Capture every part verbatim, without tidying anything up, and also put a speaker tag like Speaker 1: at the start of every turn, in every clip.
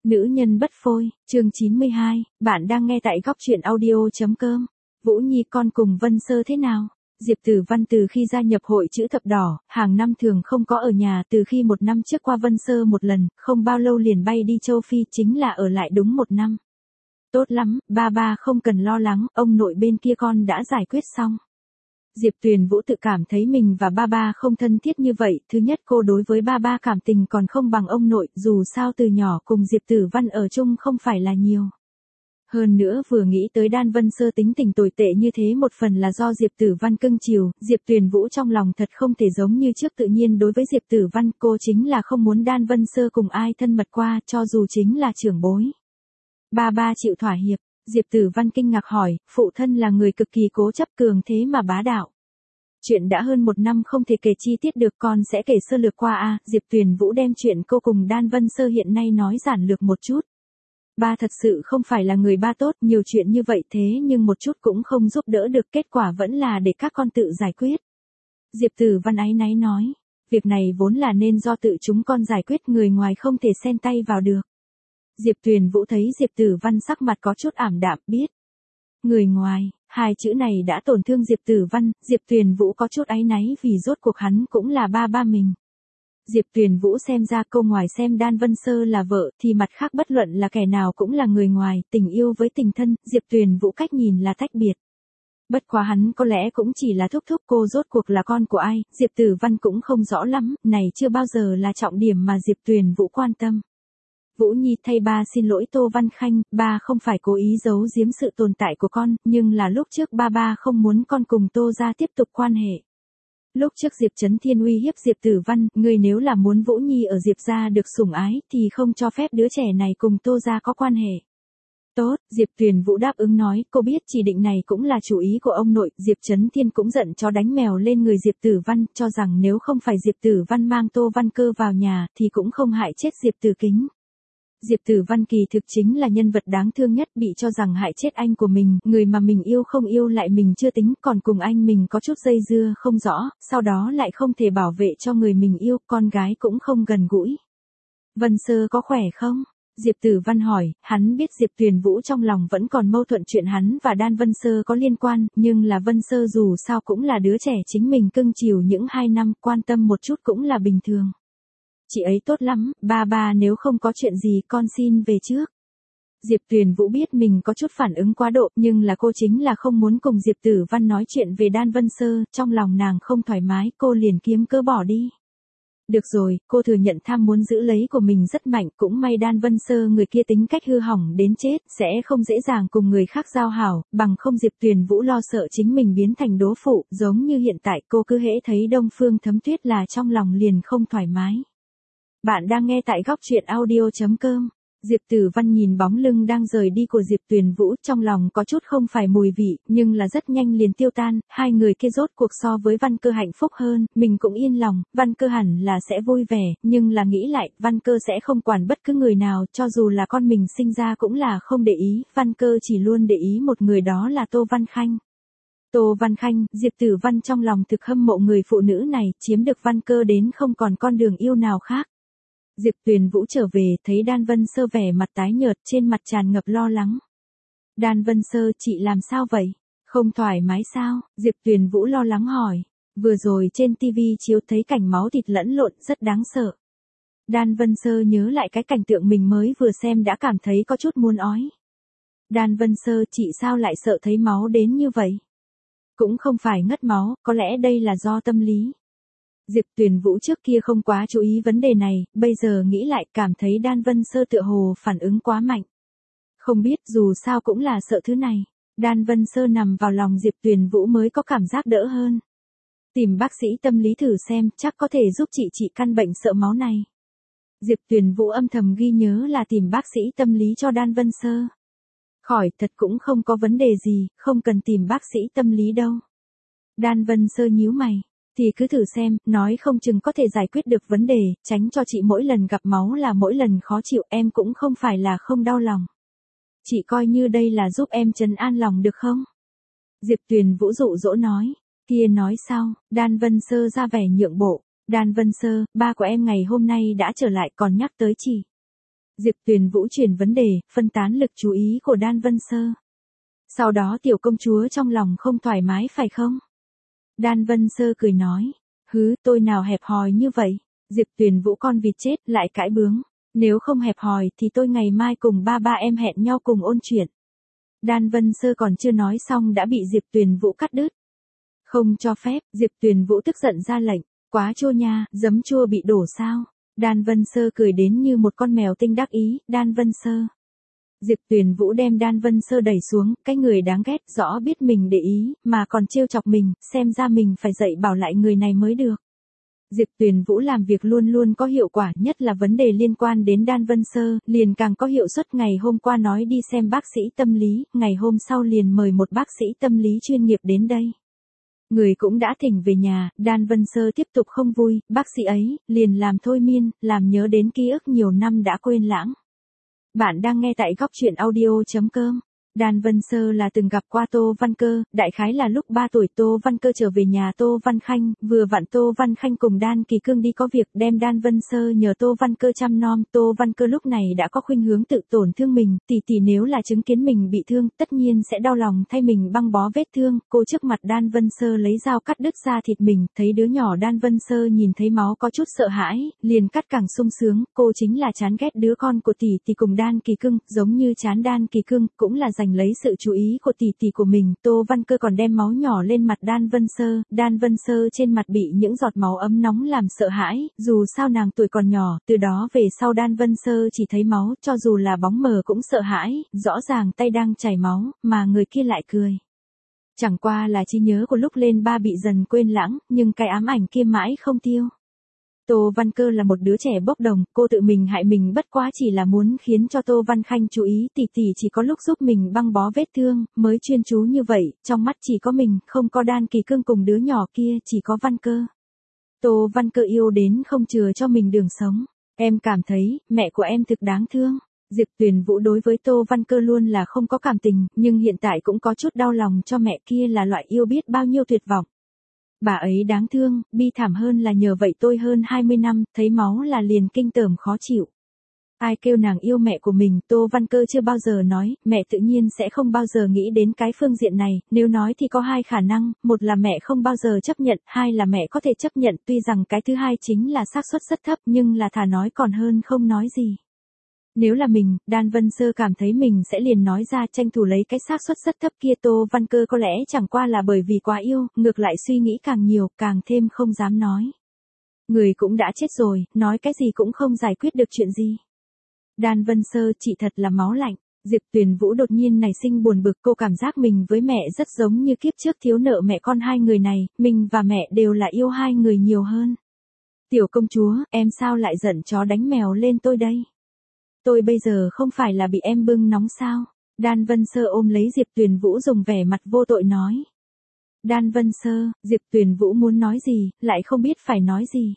Speaker 1: Nữ nhân bất phôi, chương chín mươi hai, bạn đang nghe tại góc truyện audio.com. Vũ Nhi con cùng Vân Sơ thế nào? Diệp Tử Văn từ khi gia nhập hội chữ thập đỏ, hàng năm thường không có ở nhà, từ khi một năm trước qua Vân Sơ một lần, không bao lâu liền bay đi châu Phi, chính là ở lại đúng một năm. Tốt lắm, ba ba không cần lo lắng, ông nội bên kia con đã giải quyết xong. Diệp Tuyền Vũ tự cảm thấy mình và ba ba không thân thiết như vậy, thứ nhất cô đối với ba ba cảm tình còn không bằng ông nội, dù sao từ nhỏ cùng Diệp Tử Văn ở chung không phải là nhiều. Hơn nữa vừa nghĩ tới Đan Vân Sơ tính tình tồi tệ như thế, một phần là do Diệp Tử Văn cưng chiều, Diệp Tuyền Vũ trong lòng thật không thể giống như trước tự nhiên đối với Diệp Tử Văn, cô chính là không muốn Đan Vân Sơ cùng ai thân mật qua, cho dù chính là trưởng bối. Ba ba chịu thỏa hiệp. Diệp Tử Văn kinh ngạc hỏi, phụ thân là người cực kỳ cố chấp cường thế mà bá đạo. Chuyện đã hơn một năm không thể kể chi tiết được, con sẽ kể sơ lược qua a. Diệp Tuyền Vũ đem chuyện cô cùng Đan Vân Sơ hiện nay nói giản lược một chút. Ba thật sự không phải là người ba tốt, nhiều chuyện như vậy thế nhưng một chút cũng không giúp đỡ được, kết quả vẫn là để các con tự giải quyết. Diệp Tử Văn áy náy nói, việc này vốn là nên do tự chúng con giải quyết, người ngoài không thể xen tay vào được. Diệp Tuyền Vũ thấy Diệp Tử Văn sắc mặt có chút ảm đạm, biết. Người ngoài, hai chữ này đã tổn thương Diệp Tử Văn, Diệp Tuyền Vũ có chút áy náy vì rốt cuộc hắn cũng là ba ba mình. Diệp Tuyền Vũ xem ra câu ngoài xem Đan Vân Sơ là vợ, thì mặt khác bất luận là kẻ nào cũng là người ngoài, tình yêu với tình thân, Diệp Tuyền Vũ cách nhìn là tách biệt. Bất quá hắn có lẽ cũng chỉ là thúc thúc cô rốt cuộc là con của ai, Diệp Tử Văn cũng không rõ lắm, này chưa bao giờ là trọng điểm mà Diệp Tuyền Vũ quan tâm. Vũ Nhi thay ba xin lỗi Tô Văn Khanh, ba không phải cố ý giấu giếm sự tồn tại của con, nhưng là lúc trước ba ba không muốn con cùng Tô gia tiếp tục quan hệ. Lúc trước Diệp Chấn Thiên uy hiếp Diệp Tử Văn, người nếu là muốn Vũ Nhi ở Diệp gia được sủng ái, thì không cho phép đứa trẻ này cùng Tô gia có quan hệ. Tốt, Diệp Tuyền Vũ đáp ứng nói, cô biết chỉ định này cũng là chủ ý của ông nội, Diệp Chấn Thiên cũng giận chó đánh mèo lên người Diệp Tử Văn, cho rằng nếu không phải Diệp Tử Văn mang Tô Văn Cơ vào nhà, thì cũng không hại chết Diệp Tử Kính. Diệp Tử Văn kỳ thực chính là nhân vật đáng thương nhất, bị cho rằng hại chết anh của mình, người mà mình yêu không yêu lại mình chưa tính, còn cùng anh mình có chút dây dưa không rõ, sau đó lại không thể bảo vệ cho người mình yêu, con gái cũng không gần gũi. Vân Sơ có khỏe không? Diệp Tử Văn hỏi, hắn biết Diệp Tuyền Vũ trong lòng vẫn còn mâu thuẫn chuyện hắn và Đan Vân Sơ có liên quan, nhưng là Vân Sơ dù sao cũng là đứa trẻ chính mình cưng chiều những hai năm, quan tâm một chút cũng là bình thường. Chị ấy tốt lắm, ba ba nếu không có chuyện gì con xin về trước. Diệp Tuyền Vũ biết mình có chút phản ứng quá độ, nhưng là cô chính là không muốn cùng Diệp Tử Văn nói chuyện về Đan Vân Sơ, trong lòng nàng không thoải mái, cô liền kiếm cớ bỏ đi. Được rồi, cô thừa nhận tham muốn giữ lấy của mình rất mạnh, cũng may Đan Vân Sơ người kia tính cách hư hỏng đến chết, sẽ không dễ dàng cùng người khác giao hảo, bằng không Diệp Tuyền Vũ lo sợ chính mình biến thành đố phụ, giống như hiện tại cô cứ hễ thấy Đông Phương Thấm Tuyết là trong lòng liền không thoải mái. Bạn đang nghe tại góc truyện audio.com. Diệp Tử Văn nhìn bóng lưng đang rời đi của Diệp Tuyền Vũ, trong lòng có chút không phải mùi vị, nhưng là rất nhanh liền tiêu tan, hai người kia rốt cuộc so với Văn Cơ hạnh phúc hơn, mình cũng yên lòng, Văn Cơ hẳn là sẽ vui vẻ, nhưng là nghĩ lại, Văn Cơ sẽ không quản bất cứ người nào, cho dù là con mình sinh ra cũng là không để ý, Văn Cơ chỉ luôn để ý một người, đó là Tô Văn Khanh. Tô Văn Khanh, Diệp Tử Văn trong lòng thực hâm mộ người phụ nữ này, chiếm được Văn Cơ đến không còn con đường yêu nào khác. Diệp Tuyền Vũ trở về, thấy Đan Vân Sơ vẻ mặt tái nhợt, trên mặt tràn ngập lo lắng. Đan Vân Sơ, chị làm sao vậy? Không thoải mái sao? Diệp Tuyền Vũ lo lắng hỏi. Vừa rồi trên tivi chiếu thấy cảnh máu thịt lẫn lộn, rất đáng sợ. Đan Vân Sơ nhớ lại cái cảnh tượng mình mới vừa xem đã cảm thấy có chút muốn ói. Đan Vân Sơ, chị sao lại sợ thấy máu đến như vậy? Cũng không phải ngất máu, có lẽ đây là do tâm lý. Diệp Tuyền Vũ trước kia không quá chú ý vấn đề này, bây giờ nghĩ lại cảm thấy Đan Vân Sơ tựa hồ phản ứng quá mạnh. Không biết, dù sao cũng là sợ thứ này. Đan Vân Sơ nằm vào lòng Diệp Tuyền Vũ mới có cảm giác đỡ hơn. Tìm bác sĩ tâm lý thử xem, chắc có thể giúp chị trị căn bệnh sợ máu này. Diệp Tuyền Vũ âm thầm ghi nhớ là tìm bác sĩ tâm lý cho Đan Vân Sơ. Khỏi, thật cũng không có vấn đề gì, không cần tìm bác sĩ tâm lý đâu. Đan Vân Sơ nhíu mày. Thì cứ thử xem, nói không chừng có thể giải quyết được vấn đề, tránh cho chị mỗi lần gặp máu là mỗi lần khó chịu, em cũng không phải là không đau lòng. Chị coi như đây là giúp em trấn an lòng được không? Diệp Tuyền Vũ dụ dỗ nói, kia nói sao, Đan Vân Sơ ra vẻ nhượng bộ, Đan Vân Sơ, ba của em ngày hôm nay đã trở lại còn nhắc tới chị. Diệp Tuyền Vũ chuyển vấn đề, phân tán lực chú ý của Đan Vân Sơ. Sau đó tiểu công chúa trong lòng không thoải mái phải không? Đan Vân Sơ cười nói, hứ, tôi nào hẹp hòi như vậy. Diệp Tuyền Vũ con vịt chết lại cãi bướng, nếu không hẹp hòi thì tôi ngày mai cùng ba ba em hẹn nhau cùng ôn chuyện. Đan Vân Sơ còn chưa nói xong đã bị Diệp Tuyền Vũ cắt đứt. Không cho phép, Diệp Tuyền Vũ tức giận ra lệnh, quá chua nha, giấm chua bị đổ sao? Đan Vân Sơ cười đến như một con mèo tinh đắc ý, Đan Vân Sơ. Diệp Tuyền Vũ đem Đan Vân Sơ đẩy xuống, cái người đáng ghét, rõ biết mình để ý, mà còn trêu chọc mình, xem ra mình phải dạy bảo lại người này mới được. Diệp Tuyền Vũ làm việc luôn luôn có hiệu quả, nhất là vấn đề liên quan đến Đan Vân Sơ, liền càng có hiệu suất. Ngày hôm qua nói đi xem bác sĩ tâm lý, ngày hôm sau liền mời một bác sĩ tâm lý chuyên nghiệp đến đây. Người cũng đã thỉnh về nhà, Đan Vân Sơ tiếp tục không vui, bác sĩ ấy, liền làm thôi miên, làm nhớ đến ký ức nhiều năm đã quên lãng. Bạn đang nghe tại góc truyện audio chấm com. Đan Vân Sơ là từng gặp qua Tô Văn Cơ, đại khái là lúc ba tuổi Tô Văn Cơ trở về nhà Tô Văn Khanh, vừa vặn Tô Văn Khanh cùng Đan Kỳ Cương đi có việc đem Đan Vân Sơ nhờ Tô Văn Cơ chăm nom. Tô Văn Cơ lúc này đã có khuynh hướng tự tổn thương mình, tỷ tỷ nếu là chứng kiến mình bị thương, tất nhiên sẽ đau lòng thay mình băng bó vết thương. Cô trước mặt Đan Vân Sơ lấy dao cắt đứt da thịt mình, thấy đứa nhỏ Đan Vân Sơ nhìn thấy máu có chút sợ hãi, liền cắt càng sung sướng. Cô chính là chán ghét đứa con của tỷ tỷ cùng Đan Kỳ Cương, giống như chán Đan Kỳ Cương, cũng là dành lấy sự chú ý của tỷ tỷ của mình. Tô Văn Cơ còn đem máu nhỏ lên mặt Đan Vân Sơ, Đan Vân Sơ trên mặt bị những giọt máu ấm nóng làm sợ hãi, dù sao nàng tuổi còn nhỏ, từ đó về sau Đan Vân Sơ chỉ thấy máu, cho dù là bóng mờ cũng sợ hãi, rõ ràng tay đang chảy máu, mà người kia lại cười. Chẳng qua là trí nhớ của lúc lên ba bị dần quên lãng, nhưng cái ám ảnh kia mãi không tiêu. Tô Văn Cơ là một đứa trẻ bốc đồng, cô tự mình hại mình bất quá chỉ là muốn khiến cho Tô Văn Khanh chú ý, tỷ tỷ chỉ có lúc giúp mình băng bó vết thương, mới chuyên chú như vậy, trong mắt chỉ có mình, không có Đan Kỳ Cương cùng đứa nhỏ kia, chỉ có Văn Cơ. Tô Văn Cơ yêu đến không chừa cho mình đường sống. Em cảm thấy, mẹ của em thực đáng thương. Diệp Tuyền Vũ đối với Tô Văn Cơ luôn là không có cảm tình, nhưng hiện tại cũng có chút đau lòng cho mẹ kia, là loại yêu biết bao nhiêu tuyệt vọng. Bà ấy đáng thương, bi thảm hơn là nhờ vậy tôi hơn hai mươi năm, thấy máu là liền kinh tởm khó chịu. Ai kêu nàng yêu mẹ của mình, Tô Văn Cơ chưa bao giờ nói, mẹ tự nhiên sẽ không bao giờ nghĩ đến cái phương diện này, nếu nói thì có hai khả năng, một là mẹ không bao giờ chấp nhận, hai là mẹ có thể chấp nhận, tuy rằng cái thứ hai chính là xác suất rất thấp, nhưng là thà nói còn hơn không nói gì. Nếu là mình, Đan Vân Sơ cảm thấy mình sẽ liền nói ra, tranh thủ lấy cái xác suất rất thấp kia. Tô Văn Cơ có lẽ chẳng qua là bởi vì quá yêu, ngược lại suy nghĩ càng nhiều, càng thêm không dám nói. Người cũng đã chết rồi, nói cái gì cũng không giải quyết được chuyện gì. Đan Vân Sơ, chị thật là máu lạnh. Diệp Tuyền Vũ đột nhiên nảy sinh buồn bực, cô cảm giác mình với mẹ rất giống như kiếp trước thiếu nợ mẹ con hai người này, mình và mẹ đều là yêu hai người nhiều hơn. Tiểu công chúa, em sao lại giận chó đánh mèo lên tôi đây? Tôi bây giờ không phải là bị em bưng nóng sao? Đan Vân Sơ ôm lấy Diệp Tuyền Vũ dùng vẻ mặt vô tội nói. Đan Vân Sơ, Diệp Tuyền Vũ muốn nói gì, lại không biết phải nói gì.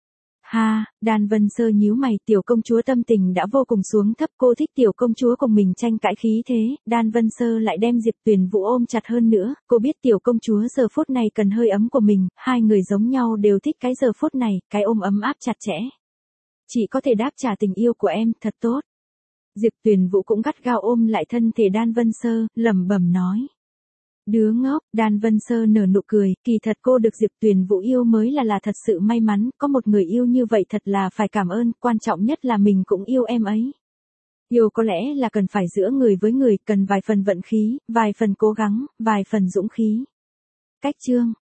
Speaker 1: Ha, Đan Vân Sơ nhíu mày, tiểu công chúa tâm tình đã vô cùng xuống thấp, cô thích tiểu công chúa cùng mình tranh cãi khí thế, Đan Vân Sơ lại đem Diệp Tuyền Vũ ôm chặt hơn nữa, cô biết tiểu công chúa giờ phút này cần hơi ấm của mình, hai người giống nhau đều thích cái giờ phút này, cái ôm ấm áp chặt chẽ. Chị có thể đáp trả tình yêu của em, thật tốt. Diệp Tuyền Vũ cũng gắt gao ôm lại thân thể Đan Vân Sơ, lẩm bẩm nói. Đứa ngốc, Đan Vân Sơ nở nụ cười, kỳ thật cô được Diệp Tuyền Vũ yêu mới là là thật sự may mắn, có một người yêu như vậy thật là phải cảm ơn, quan trọng nhất là mình cũng yêu em ấy. Yêu có lẽ là cần phải giữa người với người, cần vài phần vận khí, vài phần cố gắng, vài phần dũng khí. Cách chương